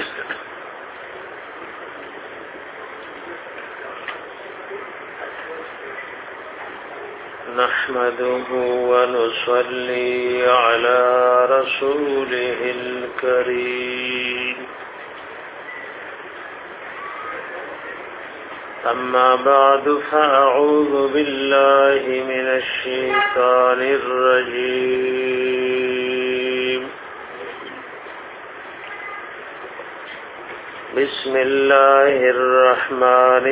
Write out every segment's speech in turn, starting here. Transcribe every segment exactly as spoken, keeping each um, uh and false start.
نحمده ونصلي على رسوله الكريم أما بعد فأعوذ بالله من الشيطان الرجيم بسم الله الرحمن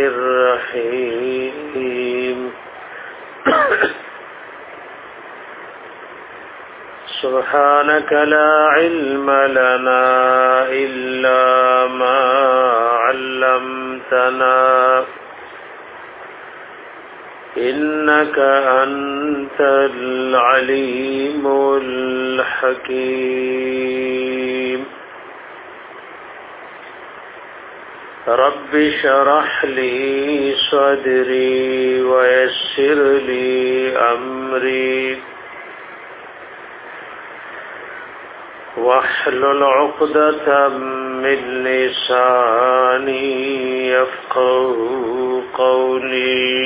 الرحيم سبحانك لا علم لنا إلا ما علمتنا إنك أنت العليم الحكيم رب شرح لي صدري ويسر لي أمري واحلل عقدة من لساني يفقهوا قولي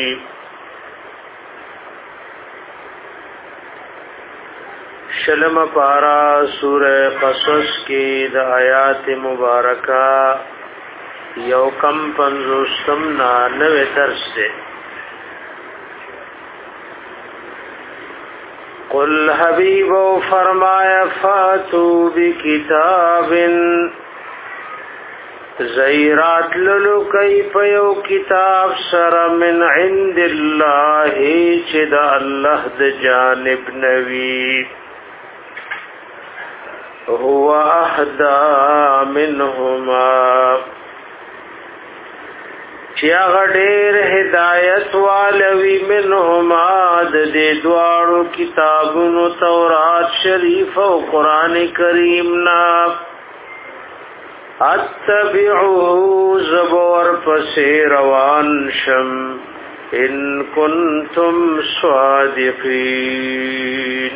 شلم پارا سورہ قصص کی د آیات مبارکہ یو کم پنزوستم نانوے درس دے قل حبیبو فرمایا فاتو بکتاب زیرات للو کئی پیو کتاب سر من عند اللہ چد اللہ د جانب نوی هو احدا منهما چیا غډیر هدایت والوی منهما د دې دوارو کتابونو تورات شریف او قران کریم نا اتبعوا زبور پسیروان شم ان کنتم صادقین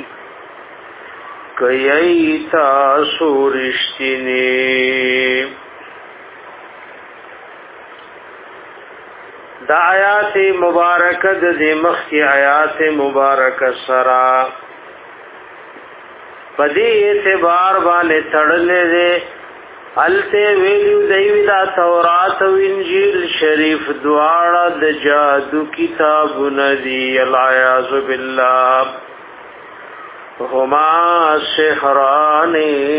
کئی تاسو رشتینی دا آیات مبارکت دی مخ کی آیات مبارکت سرا پدی اعتبار بانے تڑلے دے حلتے ویلیو دیوی دا تورات و انجیل شریف دوارا دا جادو کتاب ندی العیاذ باللہ هما سحران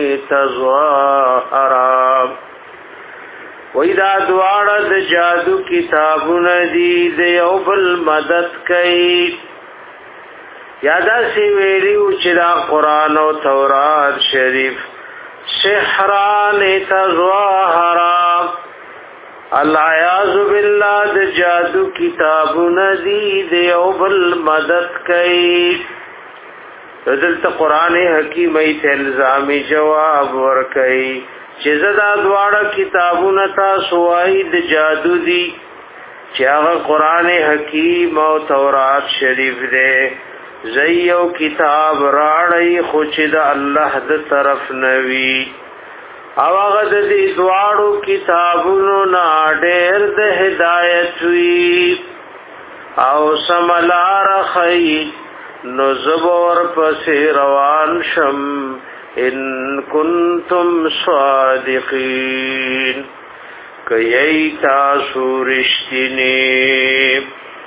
تظاهرا وَإِذَا دُعَارَ د جادو کتابون دی د یو بل مدد کئی یادا سی ویلیو چې دا قرآن و تورات شریف سحران تظاهرا العیاذ باللہ د جادو کتابون دی د یو بل مدد کئی دلته قران حکیم ایت الزامی جواب ورکئی چې زدا دواړه کتابونه تاسو وای د جادو دي چې هغه قران حکیم او تورات شریف دی زیو کتاب راړی خو چې د الله د طرف نوي او هغه د دې دواړو کتابونو نه ډېر د هدایت وی او سملار خی نو زبور پس روان شم ان کنتم صادقین کئی تاسو رشتینی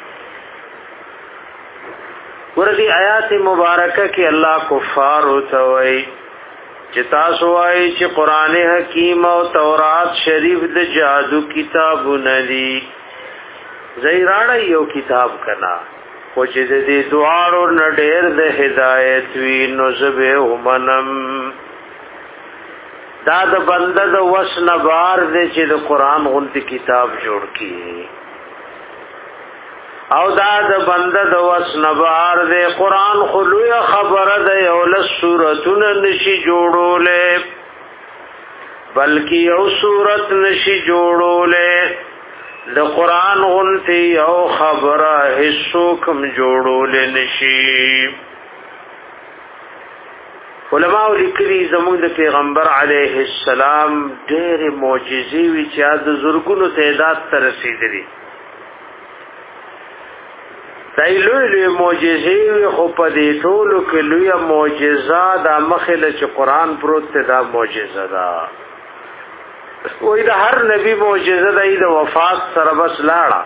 وردی آیات مبارکہ کی اللہ کفار ہوتاوئی چی تاسو آئی چی قرآن حکیم و تورات شریف د جادو کتابو ندی زیرانا یو کتاب کنا خو چې د دې دوارو نډیر د هدایت وی نو زبه ومنم دا د بنده د وس نه بار دې چې د قران غونډه کتاب جوړ کړي او دا د بنده د وس نه بار دې قران خلوی خبره ده یو له سوراتونه نشي جوړولې بلکې یو سورت نشي جوړولې د قران غونتی او خبره هیڅ کوم جوړول نشي علماء لیکلي زموږ د پیغمبر علیه السلام ډېر معجزې وی چې د زرګونو تعداد ته رسیدلي دای لوی لوی معجزې خو په دې ټولو کې لوی معجزه د مخله چې قران پروت دا معجزه ده وې د هر نبی معجزه د وفات سره بس لاړه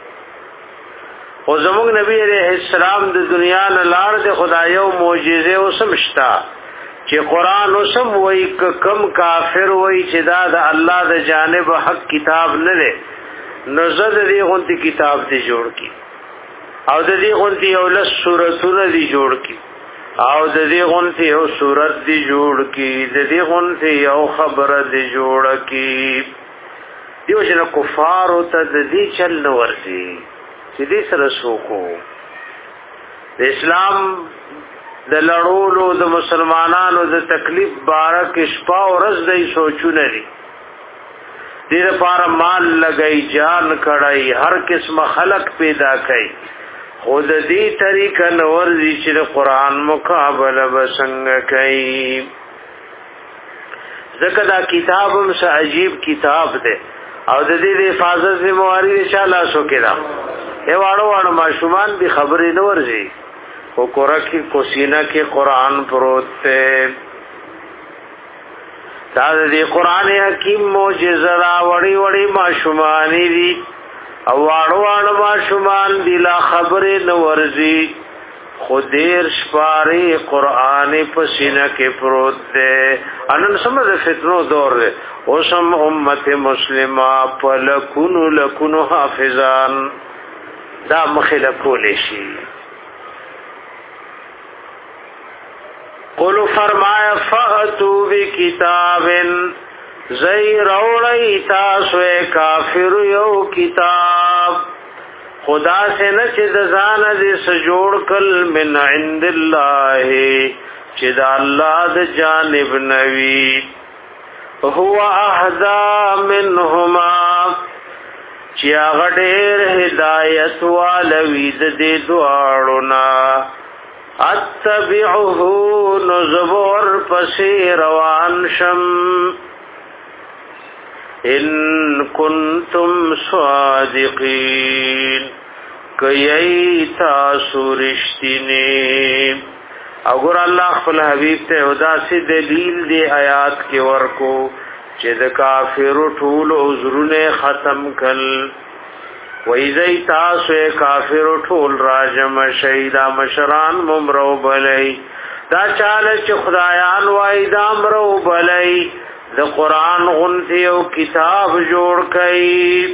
او زموږ نبی عليه السلام د دنیا نه لاړ د خدای او معجزه او سمشتا چې قران اوسم وای کم کافر وای چې دا د الله د جانب حق کتاب نه ده نو زده دی غونتی کتاب دی جوړ کی او د دې غونتی یو لس سورته دی جوړ کی او د دې غونتی یو سورت دی جوړ کی د دې غونتی یو خبره دی جوړ کی دیو چې کفار او ته د دې چل ورسي چې دې سره سوکو د اسلام د لړولو د مسلمانانو د تکلیف بارک شپه او ورځ دی سوچونه لري دې لپاره مال لګئی جان کړای هر قسم خلق پیدا کړي خود دې طریقه نور دي چې قرآن مقابله وسنګ کوي ځکه دا کتاب هم څه عجیب کتاب دی او د دې حفاظت ذمہواری ان شاء الله شو کړه ای واړو واړو ماشومان به خبرې نه ورځي او قرآن کو سینه کې قرآن پروت ته دا دې قرآن حکیم معجزه را وړي وړي ماشومان دي او واړو واړو ماشومان دی لا خبرې نو ورزي خودیر شپاري قرآن په سینه کې پروت ده انن سمره فتنو دور ده او سم امت مسلمه په لکونو لکونو حافظان دا مخله کول شي قل فرمایا فاتو بکتابن زئی روڑی تاسو کافر یو کتاب خدا سے نچ دزان دی سجوڑ کل من عند اللہ چد اللہ د جانب نوی هو احدا منهما چیا غډیر ہدایت والوی د دې دواړونا اتبعه نزبور پسې روان شم ان کنتم صادقین کئی تاسو رشتینی اگر اللہ خپل حبیب ته ادا سی دلیل دی آیات کې ورکو چې د کافر ټول عذرونه ختم کل وایذ تاسو کافر ټول راجم شهیدا مشران ممرو بلای دا چاله چې خدایان وای دا مرو بلای د قرآن غنتی او کتاب جوړ کړي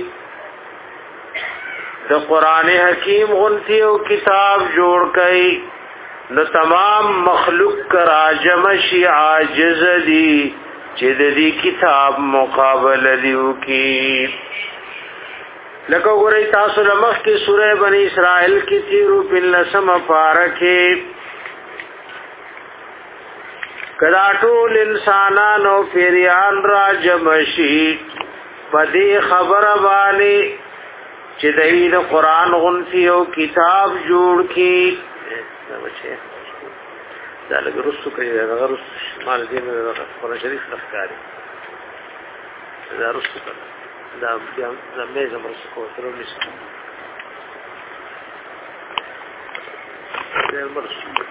د قرآن حکیم غنتی او کتاب جوړ کړي نو تمام مخلوق کرا جمع شي عاجز دي چې د دې کتاب مقابله دیو کی لکه ګورئ تاسو لمخ کې سورې بنی اسرائیل کې تیرو بل سم پارکه کدا ټول انسانانو پیریان را جمشي پدې خبر باندې چې دای د قران غنتی او کتاب جوړ کی دا بچي دا لږ رسو کوي دا رس مال دې نه قران شریف لخکاري دا رسو دا بیا دا مې زموږ څخه تر ونیسه دا مرسو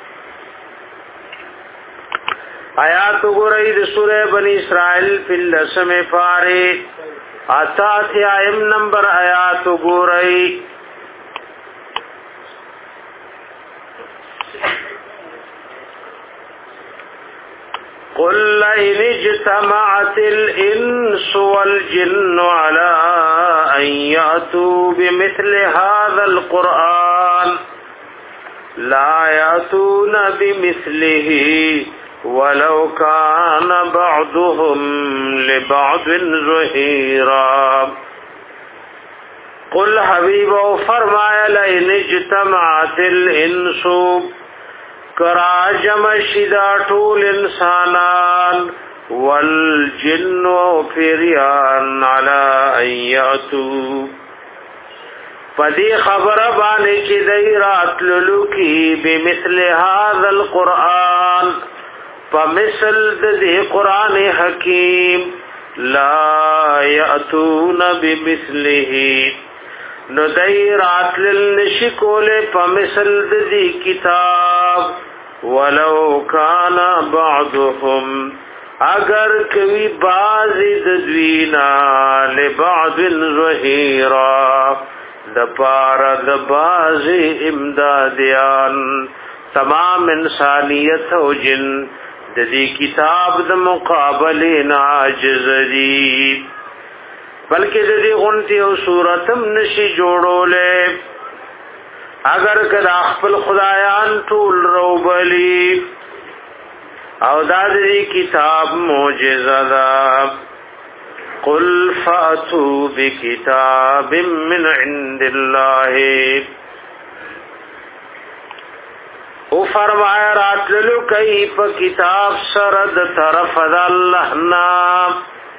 آیات گرئی دی سورہ بنی اسرائیل فی اللسم فارے آتات آئیم نمبر آیات گرئی قل لئن اجتمعت الانس والجن على ان یاتوا بمثل هذا القرآن لا یاتون بمثله ولو كان بعضهم لبعض ظهيرا قل حبیب او فرمایا لئن اجتمعت الانس کرا جمع شدا طول انسانان والجن و پیریان علا ان یاتو پدی خبر بانے چی دی رات للوکی بمثل هذا القرآن فمثل د قرآن حکیم لا یاتون بمثله نو دای راتل نشکول فمثل د کتاب ولو کان بعضهم اگر کوي باز د دوینا لبعض ظهیرا د پار د باز امدادیان تمام انسانیت او جن د دې کتاب د مقابله ناجز دي بلکې د دې غونتی او صورتم نشي جوړولې اگر کدا خپل خدایان ټول روبلی او دا دې کتاب معجزه ده قل فاتوا بكتاب من عند الله او فرمایا راتلو کئی پا کتاب سرد طرف دا اللہ نام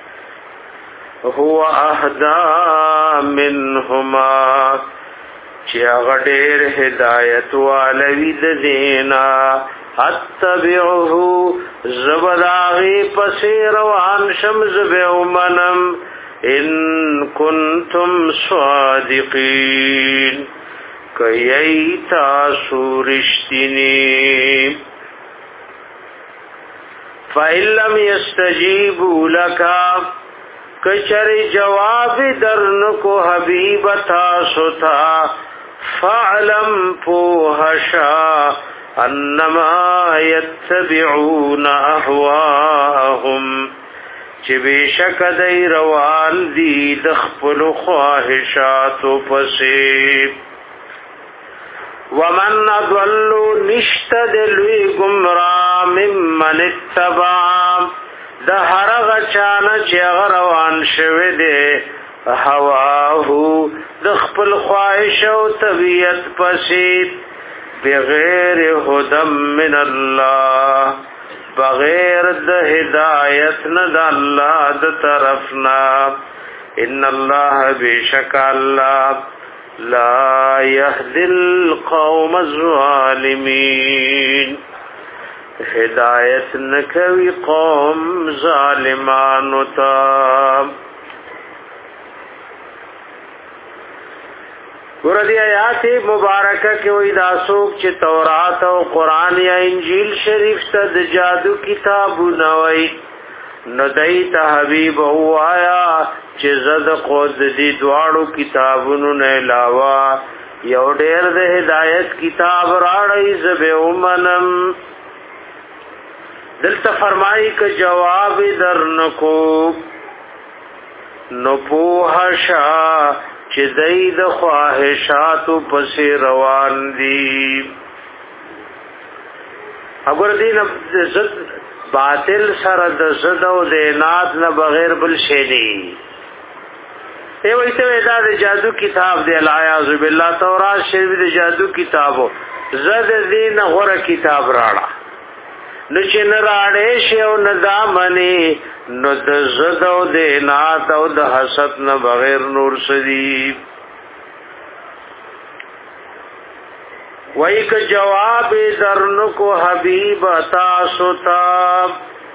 هو اہدا منہما چی اغدیر ہدایت والوی دینا اتبعہو زبداغی پسی روان شمز بیومنم ان کنتم صادقین کئی تاسو رشتینی فَإِن لَّمْ يَسْتَجِيبُوا لَكَ کچر جواب درنکو حبیب تاسو تا فَعْلَمْ پوہشا انما يتبعون احواهم چی بیشک دی روان دی دخپل خواہشاتو پسیب ومن اضلو نشتد لوی گمرا ممن اتبع ده هرغ چانا چی غروان شوی ده هواهو دخپل خواهش و طبیعت پسید بغیر هدم من اللہ بغیر ده هدایت ند اللہ ده طرفنا ان اللہ بیشک اللہ لا يهدي القوم الظالمين هدایت نکوی قوم ظالمانو تا گردی آیات مبارکہ کی وی داسوک چی تورات و قرآن یا انجیل شریف تا د جادو کتابو نوی ندائی تا حبیب او آیا چې زد قود دی دوارو کتابونو نه علاوه یو ډیر د هدایت کتاب راړی زبه ومنم دلته فرمایي ک جواب درنکو نو پوهشا چې دای د خواهشاتو پسې روان دي اگر دین زد باطل سره د زد او د نات نه بغیر بل شی دی ای وایته دا د جادو کتاب دی الایاذ بالله تورات شریف د جادو کتابو زد دین غره کتاب راړه نو چې نه راړې شی او نه دامنې نو د زد او د نات او د حسد نه بغیر نور سدي وای ک جواب درنکو حبیب تاسو تا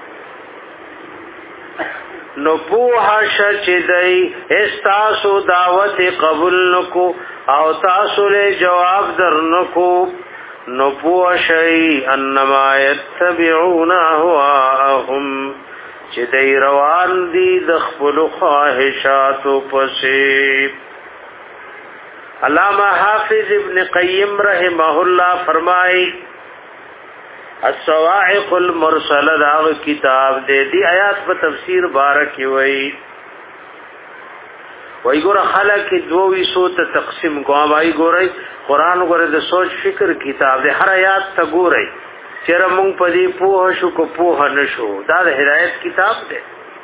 نو پوها شچدای استاسو دعوت قبول نکو او تاسو له جواب درنکو نو پوها شی انما یتبعون اهواهم چې دای روان دي د خپل خواهشاتو پسې علامہ حافظ ابن قیم رحمہ اللہ فرمائی الصواعق المرسل داغ کتاب دے دی آیات په تفسیر بارکی وئی وئی ګور خلق دوی سو ته تقسیم کوم وای ګورای قران ګور د سوچ فکر کتاب دے ہر آیات ته ګورای چیرې مونږ په دې پوه شو کو پوه نشو دا د هدایت کتاب دے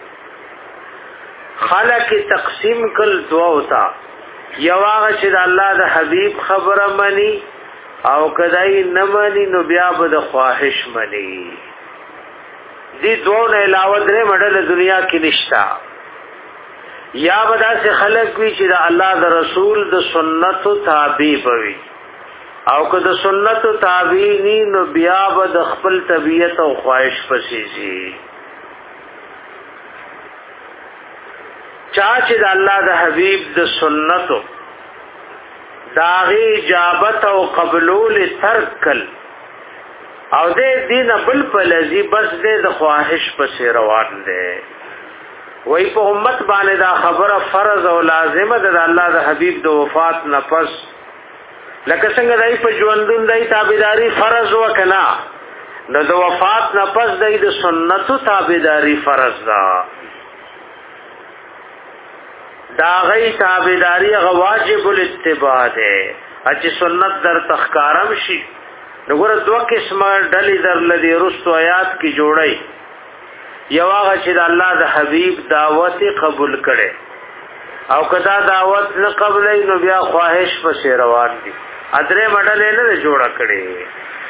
خلق تقسیم کل دعا ہوتا یو هغه چې د الله د حبیب خبره مني او کدی نه مني نو بیا به د خواهش مني دي دوه نه علاوه درې مډل دنیا کې نشتا یا به داسې خلک وي چې د الله د رسول د سنتو تابع وي او که د سنت تابعینی نو بیا به د خپل طبیعت او خواهش پسې شي. چا چې د الله د حبیب د سنتو داغي اجابت او قبول ترک کل او دې دین بل پلزی بس دې د خواهش پسې روان دي. وای په امت باندې دا خبره فرض او لازمه ده د الله د حبیب د وفات نه پس، لکه څنګه دای په ژوندون دای تابعداري فرض وکنا نو د وفات نه پس دای د سنتو تابعداري فرض ده. دا غي تابعداري واجب الاتباع ده چې سنت در تخکارم شي. وګوره دوه قسمه ډلې در لدی رستو آیات کې جوړي. یو هغه چې د الله د حبیب دعوت قبول کړي او کدا دعوت نه قبلې نو بیا خواهش پسې روان دي. ادرې مډلې نه جوړه کړي.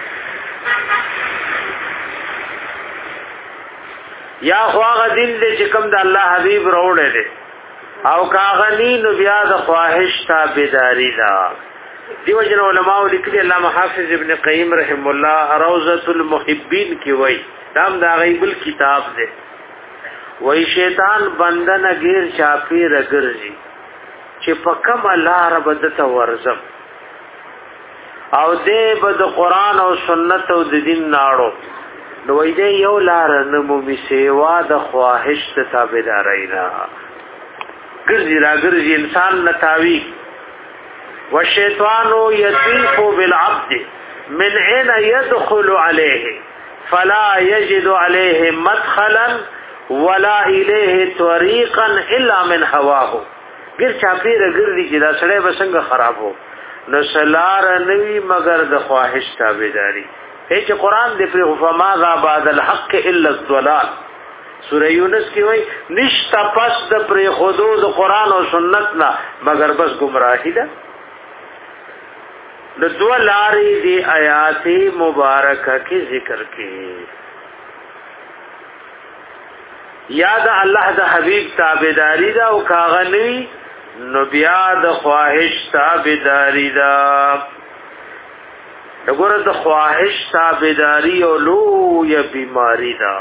یا خواغه دین دې چې کوم د الله حبیب وروړي دي او کاغنی نو بیا د خواهش تابعداري ده. دیو جن علماء لیکلي علامه حافظ ابن قیم رحم الله روضۃ المحبین کی وای دام دا غیبل کتاب ده. وای شیطان بندن غیر چاپی رګرځي چې پکم الله رب دته ورزم او دې بد قران او سنت او د دین ناړو نو وای دې یو لار نه مو می سیوا د خواهش تابعداري نه ګرځي را ګرځي انسان نتاوی. والشیطان یطیف بالعبد من عین يدخل عليه فلا يجد عليه مدخلا ولا الیه طریقا الا من هواه. ګر چاپی را ګرځي چې دا سړی بسنګ خرابو نو سلار نوی مگر د خواهش تابعداري. هیڅ قران دې پر فماذا بعد الحق الا الضلال. سورہ یونس کی وای نشتا پس د پر حدود قران او سنت نا مگر بس گمراهی ده. د دو لارې دی آیات مبارکه کی ذکر کی. یاد الله د حبیب تابعداری دا او کاغنوی نو بیا د خواهش تابعداری دا. دغه د خواهش تابعداری او لوی بیماری دا.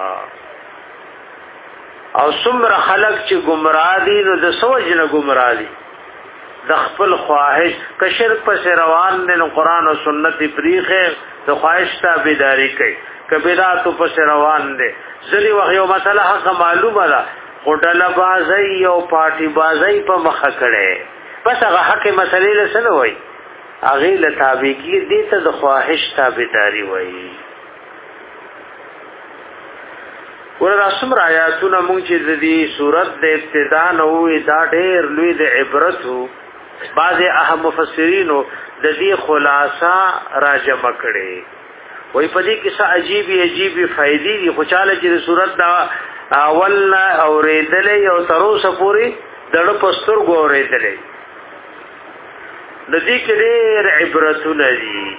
او څومره خلق چې گمراه دي نو د سوجنه گمراه دي د خپل خواهش کشر پس روان دي. نو قران او سنت پریخه د خواهش تابعداري کوي کبیرات پس روان دي. ځلې وخت یو مسله حق معلومه ده خټله بازي او پارٹی بازي په مخه کړي بس هغه حق مسلې له سره وای هغه له تابع کی دي ته د خواهش تابعداري وای. ورته اسمر آیاتونه مونږ چې د دې صورت د ابتدا نو دا ډېر لوی د عبرت وو. بعض اهم مفسرینو د دې خلاصہ راجمع کړي. وای په دې کې څه عجیب عجیب فائدې دي خو چاله چې د صورت دا اول اورېدلې او تر اوسه پورې دړ پستر ګورېدلې د دې کې ډېر عبرتونه دي.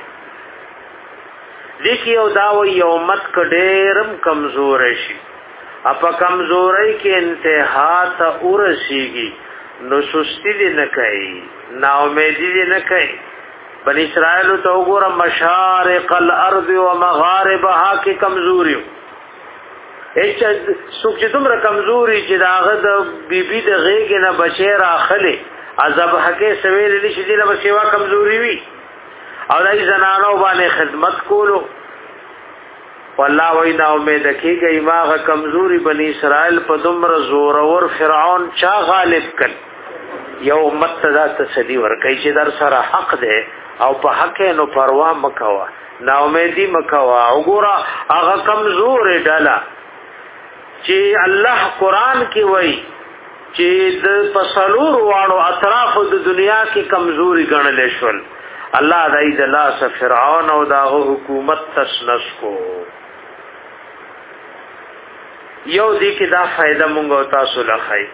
لیکي او دا و یو مت کډېرم کمزور شي اپا کمزوري کې انتها ته ورسیږي نو سستی دې نه کوي نا امیدي دې نه کوي. بنی اسرائیل ته وګوره مشارق الارض ومغاربها کې کمزوري هیڅ څوک چې دومره کمزوري چې داغه د بیبي د غېږ نه بچی راخلي عذاب حقه سویل نشي دې له سیوا کمزوري وي او دای زنانو باندې خدمت کولو. والله وینا امید کیږي ماغه کمزوري بنی اسرائیل په دومره زور اور فرعون چا غالب کړ. یو امت ته تسلی ورکړي چې در سره حق ده او په حق نو پروا مکوا نا امیدي مکوا. وګوره هغه کمزور ډاله چې الله قران کې وایي چې د پسلور واړو اطراف د دنیا کې کمزوري ګڼل شول. الله دای د لاس فرعون او داغه حکومت تسنس کو. یو دې کې دا فائدہ مونږ او تاسو لخای.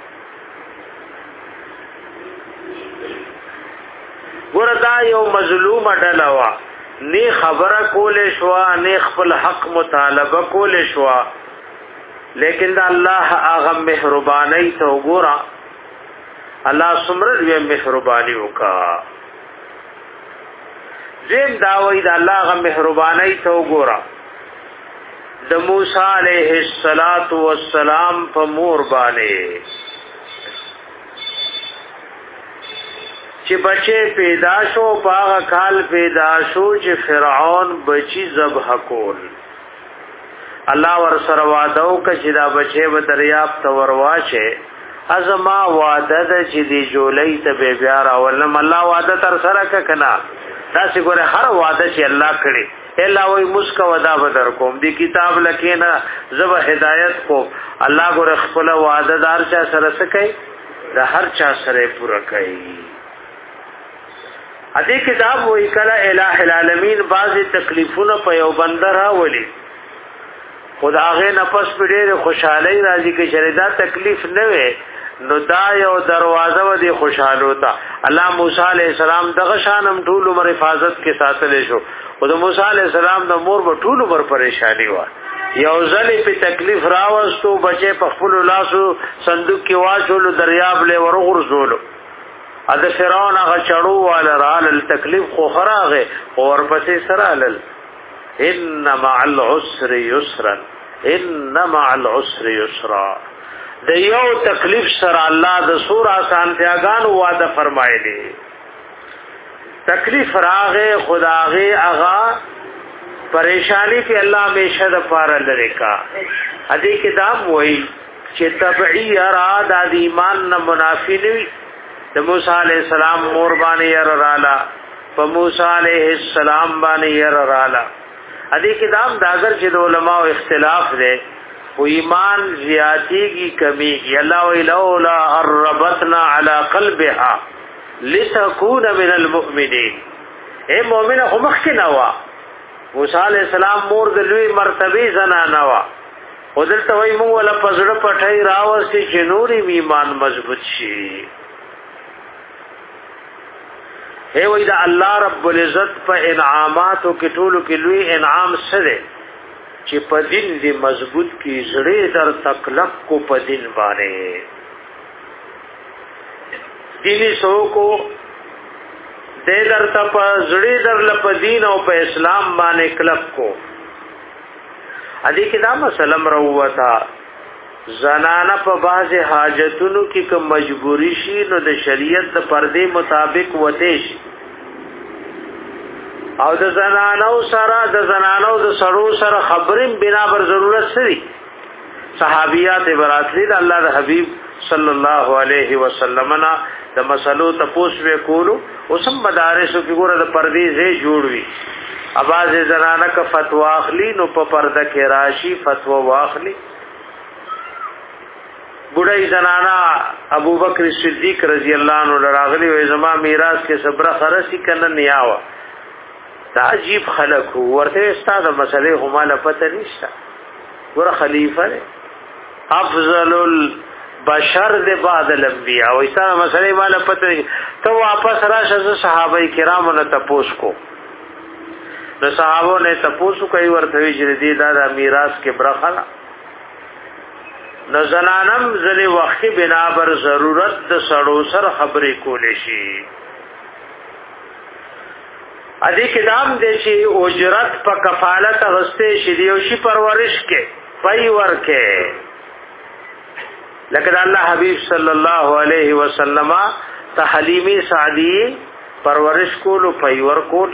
وردا یو مظلوم ډله وا نه خبره کولې شو نه خپل حق مطالبه کولې شو لیکن دا الله هغه مهرباني ته وګورا الله سمره دې مهرباني وکا. زم داوی د الله غ مهرباني ته وګوره د موسی علیه السلام په مور باندې چې بچي پیدا شو باغ کال پیدا شو چې فرعون بچي ذبح کول الله ور سره وعده وکړي چې دا بچي به دریاب ته ورواشه ازما وعده د چې دی جولای ته به بیا راولم الله وعده تر سره کنا دا څنګه ګوره هر وعده چې الله کړی الا وای مسک ودا بدر کوم دی کتاب لکینا زب هدایت کو الله ګوره خپل وعده دار چا سره سکي د هر چا سره پوره کوي ا دې کتاب وای کله الٰه العالمین بعضی تکلیفونه په یو بندر راولي خدای نفس په ډېر خوشحالي راځي کې شریدا تکلیف نه وي نو دا یو دروازه و دي خوشاله تا الله موسی عليه السلام دغه شانم ټول عمر حفاظت کې ساتل شو او د موسی عليه السلام د مور په ټول عمر پریشانی و یو ځلې په تکلیف راوستو بچي په خپل لاسو صندوق کې واچول دریاب له ورغورځولو ا د فرعون هغه چړو وال رال تکلیف خو خراغه اور پسې سرالل ان مع العسر يسرا ان مع العسر يسرا د یو تکلیف سره الله د سور آسانتیاګان وعده فرمایلی تکلیف راغه خداغه اغا پریشانی په الله همیشه د پاره لری کا ادي کتاب وای چې تبعی اراده د ایمان نه منافی نوي د موسی علی السلام مور باندې ير رالا په موسی علیه السلام باندې ير رالا ادي کتاب داګر چې د علماء اختلاف دی و ایمان زیاتی کی کمی کی اللہ ولولا الربطنا على قلبها لتكون من المؤمنین اے مومن خو مخکنا وا موسی علیہ السلام مور د لوی مرتبه زنانه وا او دلته وای مو ولا پزړه پټای راوستي چې نوري ایمان مضبوط شي اے وای دا الله رب العزت په انعاماتو کې ټولو کې لوی انعام سره چې په دین دې مضبوط کی زړه در تکلف کو په دین باندې دیني سو کو دې در ته په زړه در لپ دین او په اسلام باندې کلف کو ادي کې دا مسلم روتا زنانه په باز حاجتونو کې کوم مجبوری شي نو د شریعت د پردې مطابق وته شي او د زنانو سره د زنانو د سړو سره خبرې بنا بر ضرورت سری صحابيات براتلی د الله د حبيب صلی الله علیه وسلم نا د مسلو تپوس وکولو اوسم مدارسو کې ګوره د پردې زې جوړوي اواز زنانه کا فتوا اخلي نو په پرده کې راشي فتوا واخلي بډای زنانا ابوبکر صدیق رضی الله عنه راغلی وې زما میراث کې صبر خرسي کنه نیاوه دا عجیب خلق ورته استاد مسئله هم لا پته نشته ور خلیفہ افضل البشر د بعد الانبیاء او استاد مسئله والا پته ته واپس راشه صحابه کرام نه تپوس کو د صحابو نه تپوس کوي ورته چې دې دا د میراث کې برخه نو زنانم ځلې وخت بنا بر ضرورت د سړو سره خبرې کولې شي ادي کدام دې چې اجرت په کفالت غسته شي او شي پرورش کې پای ورکه لکه الله حبيب صلی الله علیه وسلم ته حلیمی سعدی پرورش کول او پای ورکول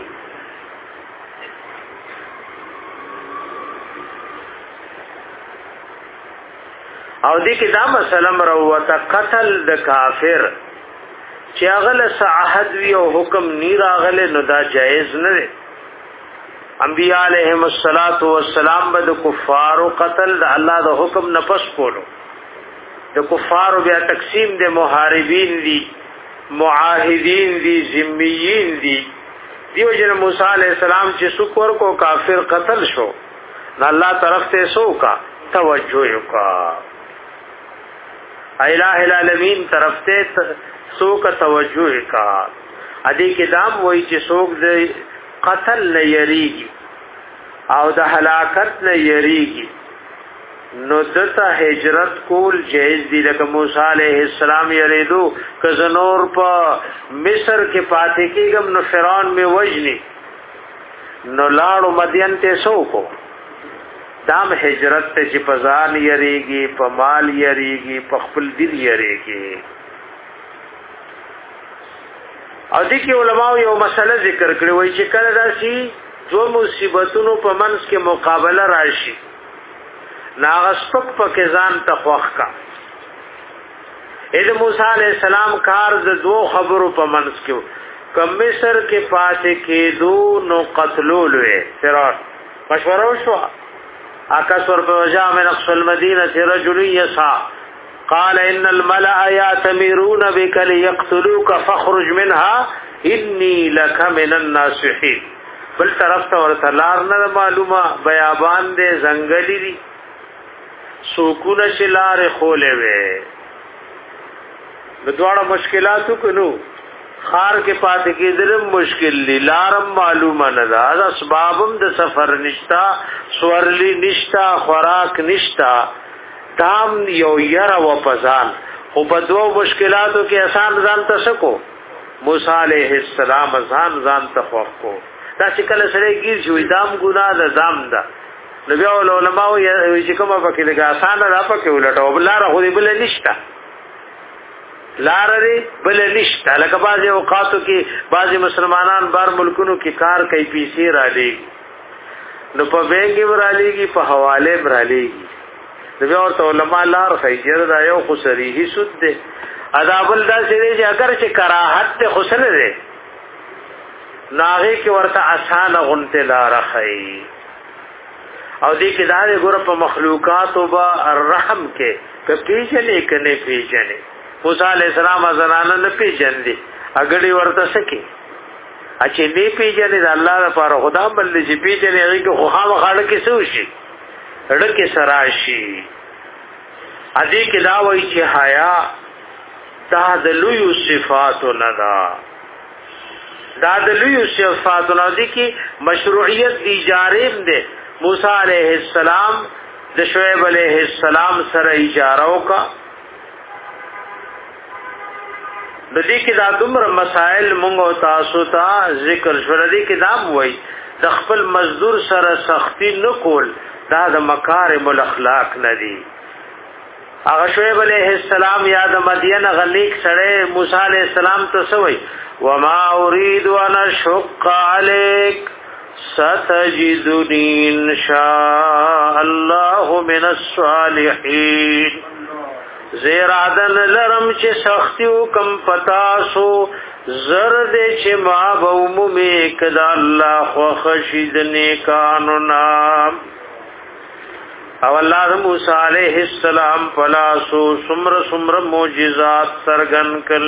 او دې کې دا مسلم روته قتل د کافر چې هغه صحت وی او حکم نی راغله نو دا جایز نه دی انبیاء علیهم الصلاۃ والسلام بد کفار او قتل د الله د حکم نه پس کولو د کفار بیا تقسیم د محاربین دي معاهدین دي ذمیین دي دیو جن موسی علیہ السلام چې شکر کو کافر قتل شو نو الله طرف ته سو کا توجه وکا الہ العالمین طرف ته سو کا توجه کا ادي کې دام وای چې سوک د قتل نه یریږي او د هلاکت نه یریږي نو دته هجرت کول جایز دی لکه موسی علیہ السلام یریدو که زنور په مصر کې پاتې کېږم نو فرعون می وجني نو لاړو مدین ته سو کو دام هجرت ته چې پزان یریږي په مال یریږي په خپل دل یریږي. او دي کې علماء یو مسله ذکر کړی وایي چې کله راشي دو مصیبتونو په منځ کې مقابله راشي ناغسپک پکې ځان ته خوښ کا. اې د موسی علی السلام کار د دو خبرو په منځ کې کم مصر کې پاتې کېدو نو قتلول وې فرعون مشوره وشو اکثر بوجا من اقصى المدينه رجل يسعى قال ان الملأ يأتمرون بك ليقتلوك فاخرج منها اني لك من الناصحين. بل طرف ته ورته لار نه معلومه بیابان دې زنګلی دي سوکونه شلار خولې وې بدواړه مشکلاتو کنو خار کې پاتې کېدل مشکل دي لارم معلومه نه ده اسبابم د سفر نشتا سورلی نشتا خوراک نشتا تام یو یرا و پزان خو په دوه مشکلاتو کې آسان ځان تسکو موسی علیہ السلام ځان ځان تخوکو دا چې کله سره گیر شوې دام ګناه ده دام ده نو بیا علماء یې چې کومه پکې لګا آسان را پکې ولټو بلاره خو دې بل نشتا لار دې بل نشتا لکه بعض اوقاتو کې بعض مسلمانان بار ملکونو کې کار کوي پیسې را لېږي نو په بینګ را لېږي په حواله را لېږي نو بیا ورته علماء لار خیجر دا یو خو صریحي سود ده عذاب الله سره چې اگر چې کراهت ته حسن ده ناغه کې ورته آسان غنته لار خی او دې کې دا ګور په مخلوقات او با الرحم کې کپیجنې کنه پیجنې موسی علیہ السلام زنانه نه پیجندې اګړي ورته سکے اچې دې پیجنې د الله لپاره خدا بل دې پیجنې هغه کې خو خامہ خاله کې سوشي ړکه سراشي ا دې کې دا وایي چې حیا دا د لوی صفات نه دا دا د لوی صفات نه دي کې مشروعیت دی جاریم ده موسی علیہ السلام د شعیب علیہ السلام سره اجاره وکا د دې کې دا دومره مسائل مونږ او تاسو ته ذکر شول دي کې دا وایي د خپل مزدور سره سختی نه کول دا د مکارم الاخلاق ندی. هغه شعیب علیہ السلام یا د مدین غلیق سره موسی علیہ السلام ته سوئی وما اريد ان اشق عليك ستجدني ان شاء الله من الصالحين. زیرادن لرم چې سختیو کم پتاسو زرد چې ما بومې کدا الله خو خشید نیکانو نام او الله موسی علیہ السلام پلاسو سمر سمر معجزات سرغن کل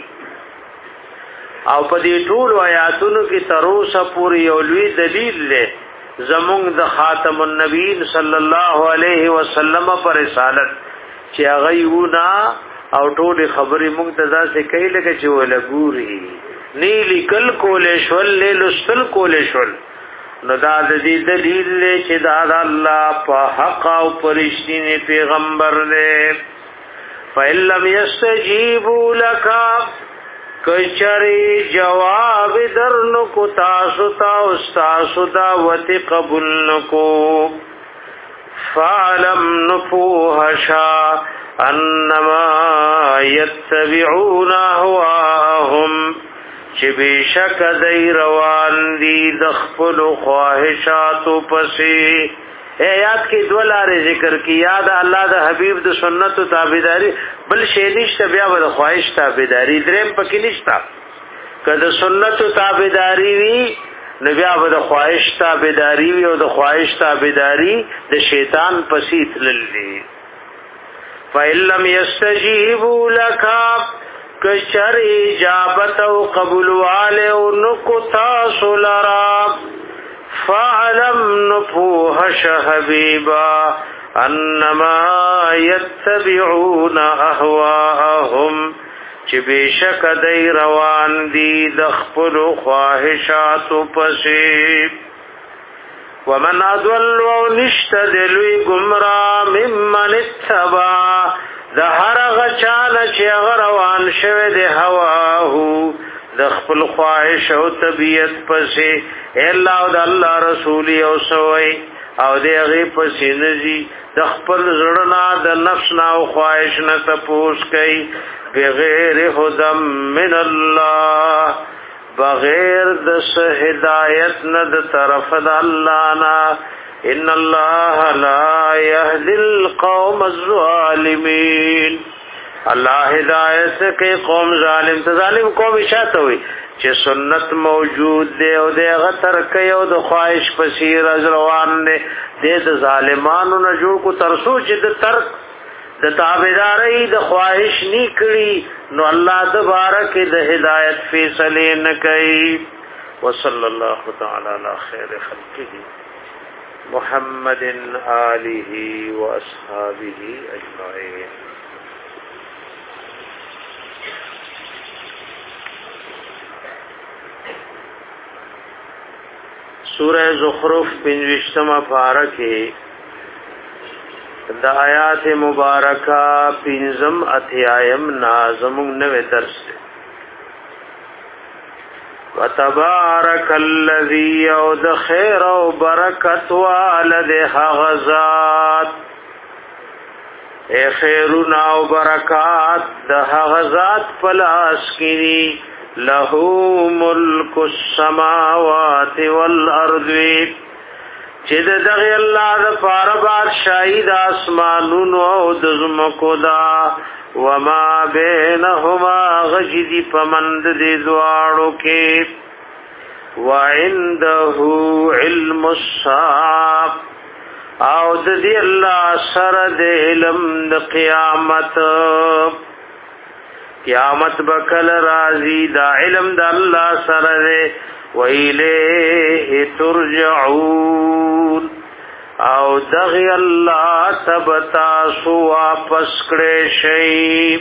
او په دې ټول آیاتونو کې تروسه پوری اولوی دلیل له زمونږ د خاتم النبیین صلی الله علیه وسلم پر رسالت چې هغه یونا او ټول خبرې مونږ ته ځکه کوي لکه چې ولګوري نیلی کل کولې شول لستل کولې شول نو دا د دې دلیل چې دا د الله په حق او پرشتینه پیغمبر دی. فَإِلَّمْ يَسْتَجِيبُوا لَكَ کچری جواب درنو کو تاسو تا استاسو دا وتی قبول نکو فعلم نفوهشا انما يتبعون اهواهم چې بشک دای روان دي د خپل خواهشاتو پسې. آیات کې دولاره ذکر کی یاد الله د حبیب د سنت او تابعداري بل شی نشته بیا د خواهش تابعداري دریم پکې نشته کله سنت او تابعداري وی نو بیا د خواهش تابعداري وی او د خواهش تابعداري د شیطان پسې تللی. فَإِلَّمْ يَسْتَجِيبُوا لَكَ کچر اجابت او قبول والے او نکو تاسو لرا فعلم نفوهش حبیبا انما يتبعون اهواءهم چې بشک دای روان دي د خپل خواهشات پسې. ومن اضل ونشتدلوی گمراه ممن اتبع د هر غچان چې روان شوه د هوا هو د خپل خواهش او طبیعت پسې الله او د الله رسول او سوي او د هغه پسې نزي د خپل زړه د نفس نه او خواهش نه تپوس کوي بغیر هدم من الله بغیر د هدایت نه د طرف د الله نه ان الله لا يهدي القوم الظالمين الله هدایت کې قوم ظالم ته ظالم قوم اشاره وي چې سنت موجود دی او دغه تر کې او د خواهش پسیر از روان دي د ظالمانو نه جوړ کو ترسو چې د ترک د تابعداري د خواهش نکړي نو الله تبارک د هدایت فیصله نه کوي وصلی الله تعالی علی خیر خلقه محمد آله و اصحابه اجمعین سورہ زخرف پنځشتمه پارہ کې د آیات مبارکہ پنځم اتیایم نازم نوې درس وتبارك الذي يود خير وبركت والد غزات اے خیرنا و برکات د غزات پلاس کی له ملک السماوات والارض چې دغه الله د پاره بادشاہي د اسمانونو او د زمکو دا وما بینهما غجدی پمند دی دوارو کې وعنده علم الساعه او د دې الله سره د علم د قیامت قیامت بکل راضی دا علم د الله سره دی ویلیه ترجعون او دغی الله تبتا سو واپس کړي شي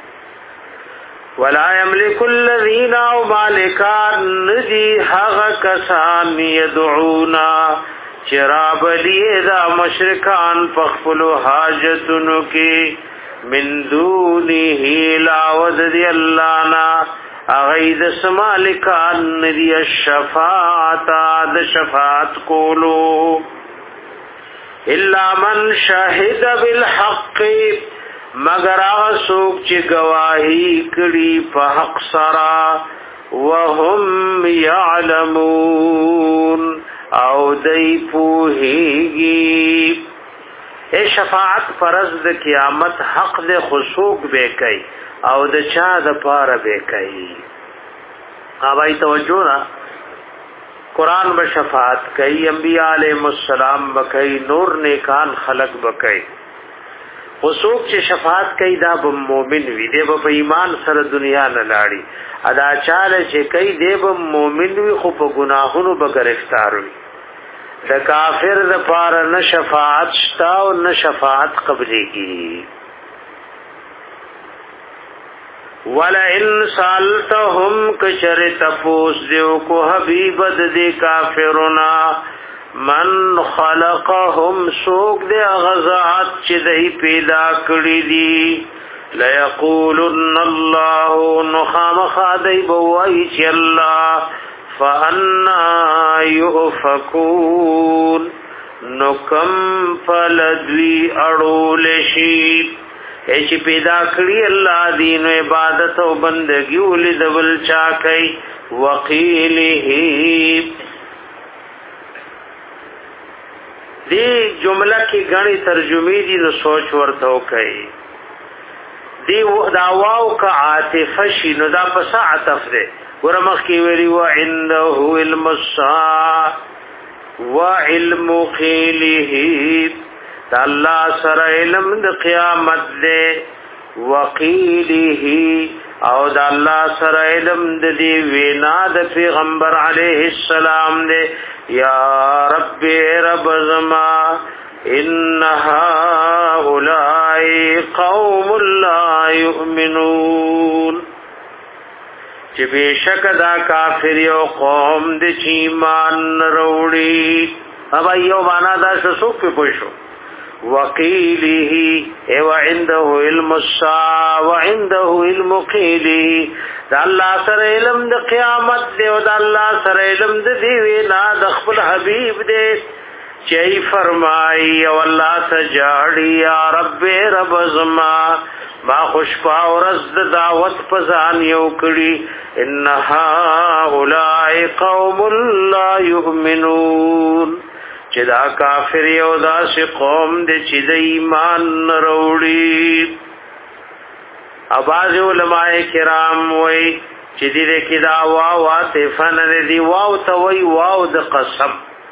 ولا يملك الذين او مالکان ندی هغه کسان يدعونا چراب لیه دا مشرکان پخپلو حاجتونو کی من دونه لاود دی اللہ نا اغید سمالکان دی الشفاعت د شفاعت کولو الا من شاہد بالحق مگر آسوک چی گواہی کری پا حق سرا وهم یعلمون او دی پوہیگی اے شفاعت فرض د قیامت حق د خصوص بے کئی او د چا د پار بے کئی آبائی توجہ نا قرآن با شفاعت کئی انبیاء علیہ السلام بکئی نور نیکان خلق بکئی خصوص چې شفاعت کئی دا با مومن وی دے با ایمان سر دنیا نلاڑی ادا چاله چې کئی دے با مومن وی خو پا گناہونو با گرفتار وی د کافر د پار نه شفاعت شتا او نه شفاعت قبلي کی ولا ان سالتهم کشر تپوس دیو کو حبیب د کافرنا من خلقهم سوق د غزات چې دای پیدا کړی دي لا یقولن الله نخام خدای بوای چې الله فانا یؤفکون نو کم فلدوی اڑول شی ایچ پیدا کری اللہ دین و عبادت و بندگی ولی دبل چاکی وقیلی دی جملہ کی گنی ترجمی دی نو سوچ ورتو کئی دی دعواو کا عاطفہ شی نو دا پسا عطف دے ورمخ کی ویلی وعنده علم الساعه وعلم قیله دا اللہ سر علم دا قیامت دے وقیله او دا اللہ سر علم دا دی وینا دا پیغمبر علیہ السلام دے یا رب رب زما انہا اولائی قوم لا یؤمنون چې بشک دا کافر یو قوم د چیمان وروړي ابا یو معنا دا څه په پوښو وقیله او عنده علم الساعه وعنده علم قیله دا الله سره علم د قیامت دی او دا الله سره علم د دی وینا د خپل حبیب دی چي فرمای او الله سجاړي یا رب رب زما ما خوشپا ورځ د دعوت پزان یو کړي ان هؤلاء قوم لا يؤمنون چې دا کافر یو داسې قوم دی چې د ایمان وروړي. اباظ علماء کرام وای چې دې کې دا واو عاطفه نه دی واو ته وای واو د قسم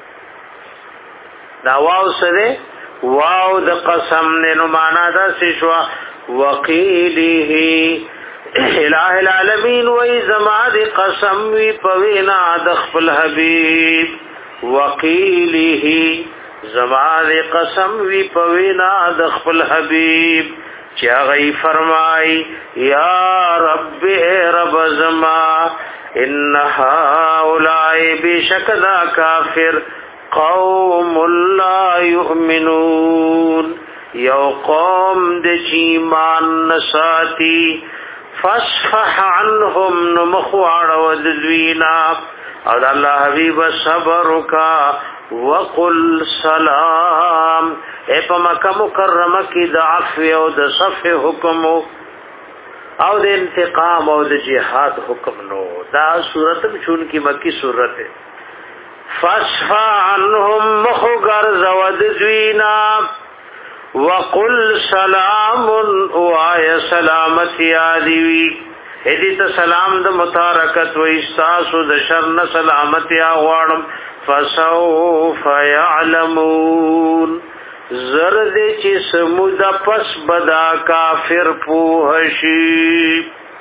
دا واو سره واو د قسم نه نو معنا دا شو وقيله الہ العالمین وای زما د قسم وی پوینا د خپل حبیب وقيله زما د قسم وی پوینا د خپل حبیب چا غي فرمای یا رب رب زما ان هؤلاء بشکدا کافر قوم لا يؤمنون یو قوم د ایمان نساتی فاصفح عنهم نمخوار ودوینا او الله حبیب صبر کا وقل سلام اے په مکه مکرمه کې د عفو او د صفح حکم او د انتقام او د جهاد حکم نو دا صورت چون کی مکی صورت ہے. فاصفح عنهم مخغر زود دوینا وقل سلام وای سلامتی ادوی هدیت سلام د متارکت و استاسو د شر نه سلامتی غواړم فسوف يعلمون زرد چې سمود پس بدا کافر پوهشی.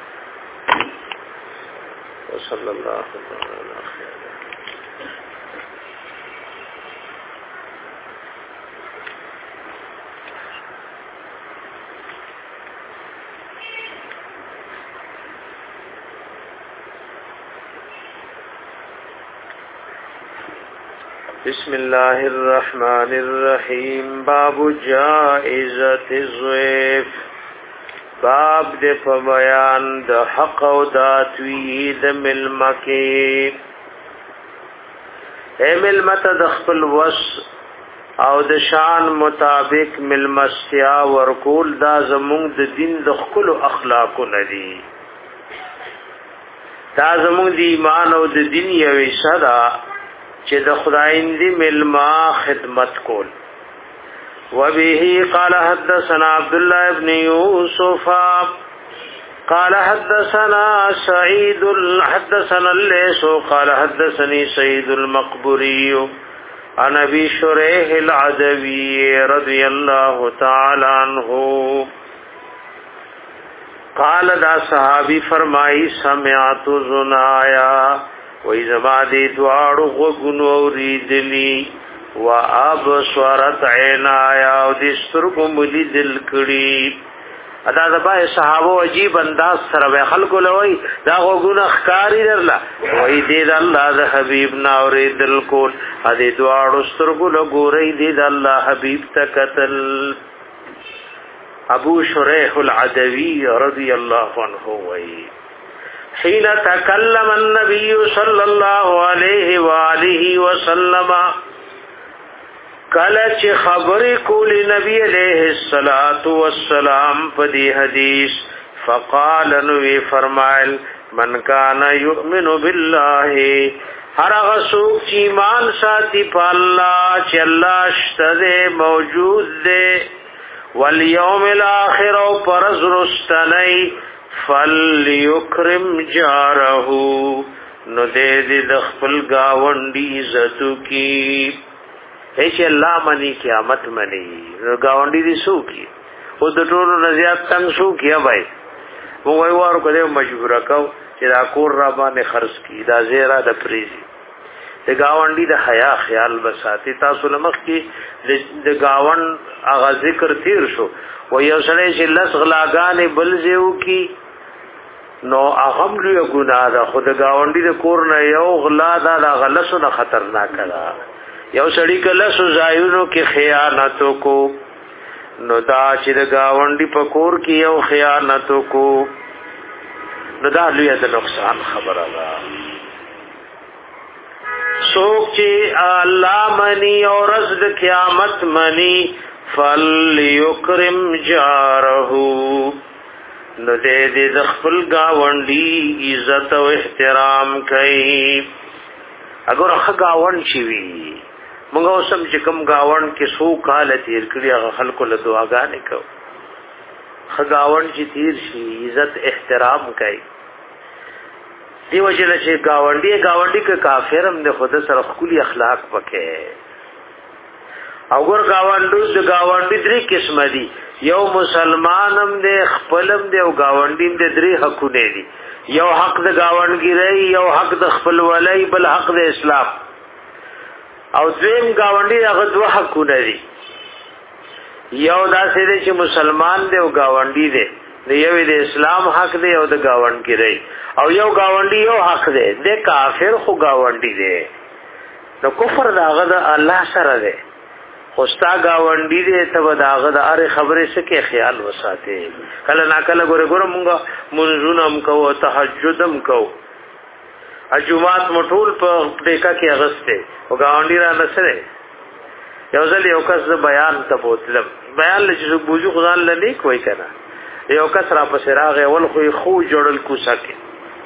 صلی الله علیه بسم الله الرحمن الرحیم. باب جائزة الضيف. باب د په بیان د حق او د توحید ملمکه. اے ملمت د خپل وس او د شان مطابق ملمستیا ورکول دا زمونږ د دین د خپل اخلاق ندي. دا زمونږ د ایمان او د دین یوې صدا چې د خدایندې ملما خدمت کول. وبه قال حدثنا عبد الله ابن يوسف قال حدثنا سعيد حدثنا الليث قال حدثني سيد المقبري عن ابي شريح العدوي رضي الله تعالى عنه قال دا صحابي فرمای سمعت زنایا وی زمادی دوارو غگنو اوریدلی و ابصورت عینایا و دسترگو ملی دل کری. ادا دبای صحابو عجیب انداز سر بے خلقو لوئی دا غگن اخکاری درلا وی دید اللہ دا حبیب ناوری دل کول ادی دوارو سترگو لگو ری دید اللہ حبیب تکتل. ابو شریح العدوی رضی اللہ عنہ وی حين تكلم النبي صلى الله عليه وآله وسلم کله چې خبرې کولې نبی عليه الصلاة والسلام په دې حدیث فقال نو فرمایل من كان يؤمن بالله هر هغه څوک چې ایمان ساتي په الله چې الله شته موجود دی واليوم الاخر او پرز رستنی فَلْيُكْرِمْ جَارَهُ نو دې دې د خپل گاونډي عزتو کی هیڅ الله منی قیامت منی گاونډي دې سو کی او د ټولو نزيات تنگ سو کیا بھائی وو وای ور کو دې مجبور کاو چې دا کور را باندې خرج کی دا زیرا د پریزي د گاونډي د حیا خیال بساتی تاسو لمخ کی د گاوند اغا ذکر تیر شو و یو سره چې لس غلاګانې بلځو کی نو اهم لوی ګناه ده. خود گاونډي د کور نه یو غلا ده د غلسو نه خطرناک ده. یو سړی کله سو زایونو کې خیانت کو نو دا چې د گاونډي په کور کې یو خیانت کو نو دا لوی د نقصان خبره ده. سوک چې الله منی او رز د قیامت منی فلیکرم جاره نو دې دې د خپل گاونډي عزت او احترام کوي. اگر هغه گاوند شي وي موږ اوسم چې کوم گاوند کې سو کال تیر کړی هغه خلکو له دعاګانې کو. هغه گاوند چې تیر شي عزت احترام کوي. دیو جل چې گاونډي گاونډي که کافر هم د خود سره خولي اخلاق پکې. او ګور گاونډو د گاونډي درې قسم دي. یو مسلمانم دې خپلم دې او گاونډیم دې درې حقونه دي. یو حق د گاونډګرۍ، یو حق د خپل ولای، بل حق د اسلام. او دویم گاونډي هغه دوه حقونه دي. یو داسې دی چې مسلمان دې او گاونډي دې د یو د اسلام حق دی او د گاونډګرۍ، او یو گاونډي یو حق دی د کافر خو گاونډي دی. نو کفر داغه د الله سره دی، خوستا گاونډي دی ته داغه د اره خبره سکه خیال وساته. کله نا کله ګوره ګوره مونږه منځونم کوو، تهجدم کوو، اجومات مټول په ډیکا کې اغسته او گاونډي را نسره. یو ځل یو کس بیان ته بوتلم، بیان لږ بوجو خدان للی کوي کنه. یو کس را پسې راغی ول خو خو جوړل کوسه کې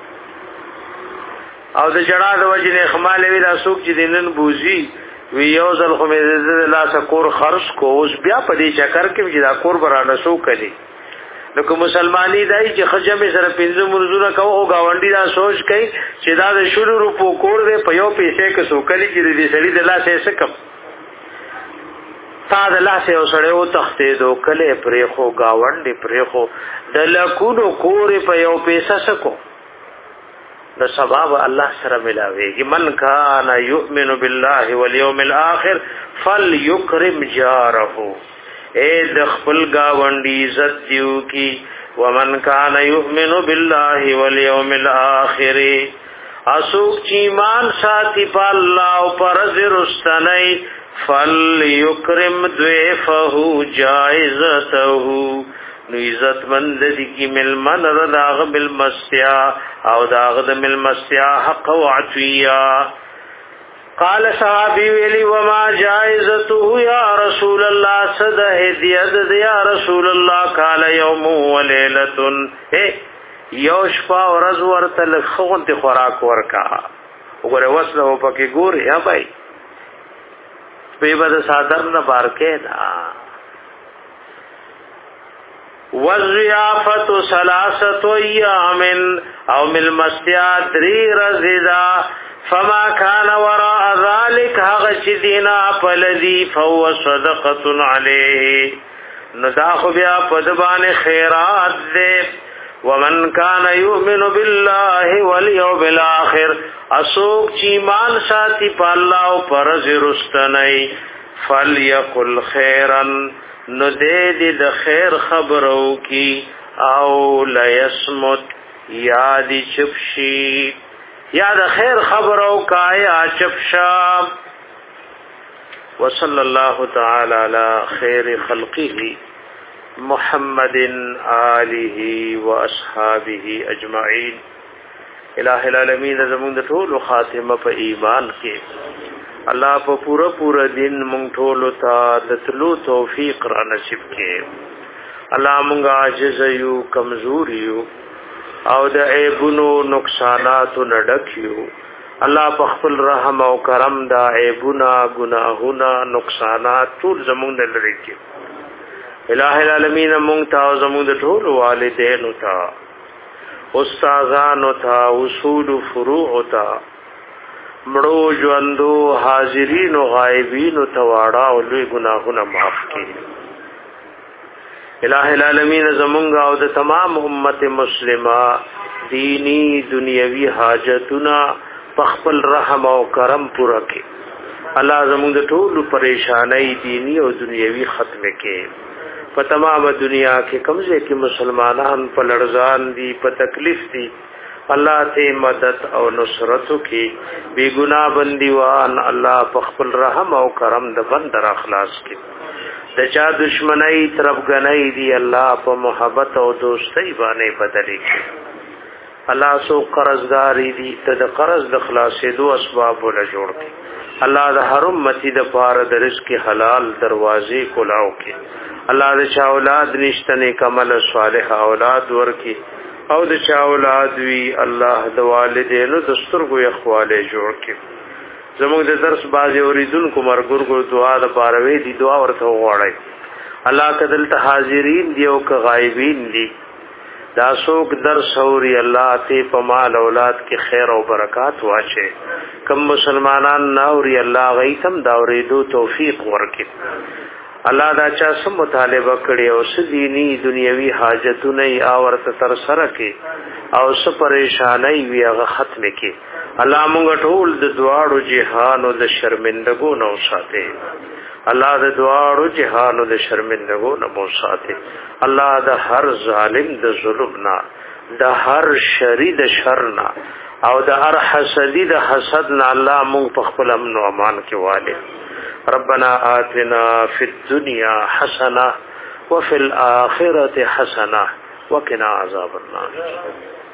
او د جړا د وجې خمال وی دا سوق چې دینن بوزي وی یو ځل خو مې د لاسه کور خرج کو، اوس بیا په دې چکر کې چې دا کور برانه سو کړي. نو کوم مسلمانی دای چې خجمه سره پنځه مرزونه کوو او گاونډي دا سوچ کوي چې دا د شلو روپو کور دی په یو پیسې کې سو کړي چې دې سړي د لاسه سکم تا د لاسه او سړی او تختې دو کله پرې خو گاونډي پرې خو د لکونو کور په یو پیسې سکو د ثواب الله سره ملاويږي. من کان یؤمن بالله والیوم الاخر فلیکرم جاره، اے د خپل گاونډي عزت دیو کی. ومن کان یؤمن بالله والیوم الاخر، اسوک چې ایمان ساتي په الله او پر رستنی فلیکرم ضیفه جائزته، نو عزت مند دی کی ملمن رداغ بالمستیا او داغ د ملمستیا حق و عطویا. قال صحابی ویلی وما جائزته یا رسول اللہ صد هدیت یا رسول اللہ قال یوم و لیلتن، یو شپا و رز ورتل خونت خوراک ورکا وگر وصل ہو پکی گور یا بھائی بیبد سادر نبارکے دا. والضیافت ثلاثه ایام او ملمستیا دری رزدا، فما كان وراء ذلك هغه دینا فلذي فهو صدقه عليه، نذاخ بیا پدبان خیرات دے. ومن كان يؤمن بالله واليوم الاخر، اسوک چی ایمان ساتي په الله او پرز رستنی فليقل خيرا، نو دې دې د خیر خبرو کی او لا يسمت یا دې چپشي، یا د خیر خبرو کا یا چپشا. وصلی الله تعالی علی خیر خلقه محمد آله و اصحابه اجمعین. الہ العالمین زمون د ټول خاتمه په ایمان کې الله په پورا پورا دین مونږ ټول ته د تلو توفیق را نصیب کړي. الله مونږ عاجز یو، کمزور یو او د عیبونو نقصاناتو نډک یو. الله په خپل رحم او کرم دا عیبونه ګناهونه نقصانات ټول زمونږ نه لري کړي. الہ العالمین مونږ ته او زمونږ د ټول والدینو ته، استادانو ته، اصول فروع ته، مړو ژوندو حاضرین او غایبین ته واړه او لوی ګناهونه معاف کړي. الہ العالمین زمونږ او د تمام امت مسلمه دینی دنیوي حاجتونه په خپل رحم او کرم پوره کړي. الله زمونږ د ټول پریشانای دینی او دنیوي ختم کړي. په تمام دنیا کې کمزې کې مسلمانان په لړزان دي، په تکلیف دي، الله ته مدد او نصرت کی. بی گناہ بندیوان الله په خپل رحم او کرم د بندر اخلاص کی. د چا دشمنی طرف غنۍ دی الله په محبت او دوستۍ باندې بدلې کی. الله سو قرضداري دي ته د قرض د خلاصېدو اسباب ول جوړ کړي الله د هر امتی د پاره د رزق حلال دروازې کولاو کړي الله د چا اولاد نشته نیک عمل صالح اولاد ورکړي او د چا اولاد وی الله د والدینو د سترګو یخواله جوړ کړي زموږ د درس باز اوریدونکو مرګورګو دعا د باروي دي دعا ورته وغواړي الله کدل ته حاضرین دی او که غایبین دي دا څوک درس اوري الله ته په مال اولاد کې خیر او برکات واچي کم مسلمانان ناوري الله غیثم دا اوریدو توفیق ورکړي الله دا چا سم مطالبه کړي او سديني دنیوي حاجتونه یې اورته تر سره کې او س پریشانای وی هغه ختم کې الله مونږ ټول د دعاړو جهان او د شرمندګو نو ساتي الله د دعاړو جهان او د شرمندګو نو ساتي الله د هر ظالم د ظلم نه د هر شری د شر نه او د هر حسدی د حسد نه الله مونږ په خپل امن او امان کې والي ربنا آتنا فی الدنيا حسنه وفي الاخره حسنه وقنا عذاب النار